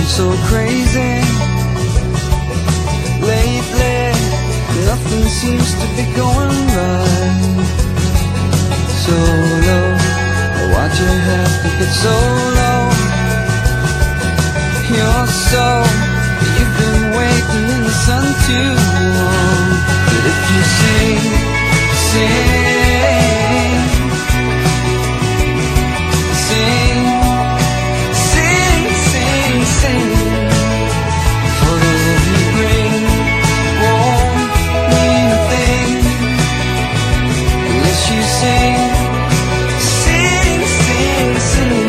so crazy. Lately, nothing seems to be going right. So low, why'd you have to get so low? You're so, you've been waiting in the sun too long. But if you sing, sing, sing, sing, sing, sing, for the love you bring won't mean a thing unless you sing, sing, sing, sing.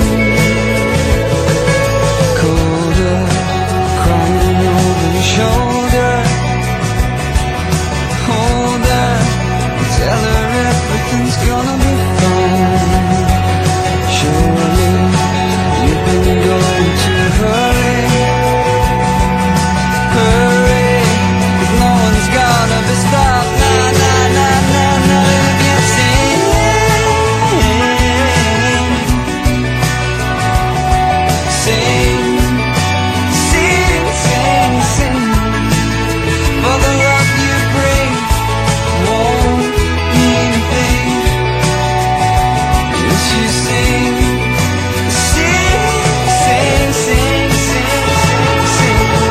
Colder, crying over your shoulder. Hold her, tell her everything's gonna be fine. Surely you've been going too hurry, hurry, 'cause no one's gonna be stopped. Nah, nah, nah, nah, nah. If you sing, sing, sing, sing, sing, for the love you bring won't mean a thing unless you sing, sing, sing, sing, sing, sing, sing.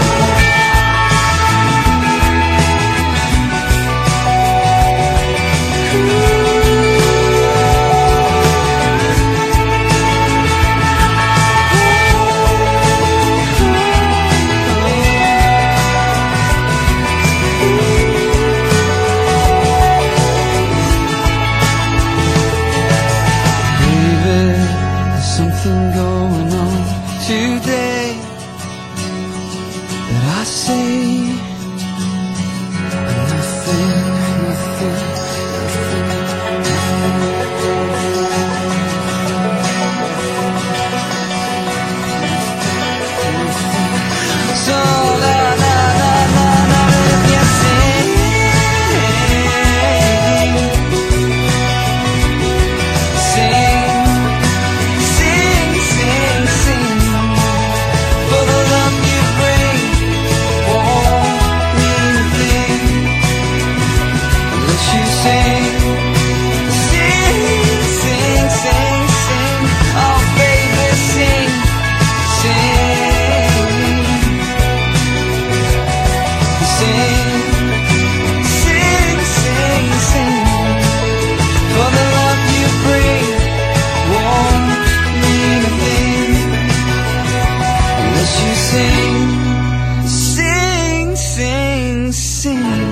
Baby, there's something going on today that I say nothing, nothing, nothing. So la la la la la, if you sing, sing, sing, sing, sing, for the love you bring won't mean a thing unless you sing, sing, sing, sing, sing. Oh baby, sing, sing, sing, sing, sing, sing, for the love you bring won't mean a thing unless you sing, sing, sing, sing.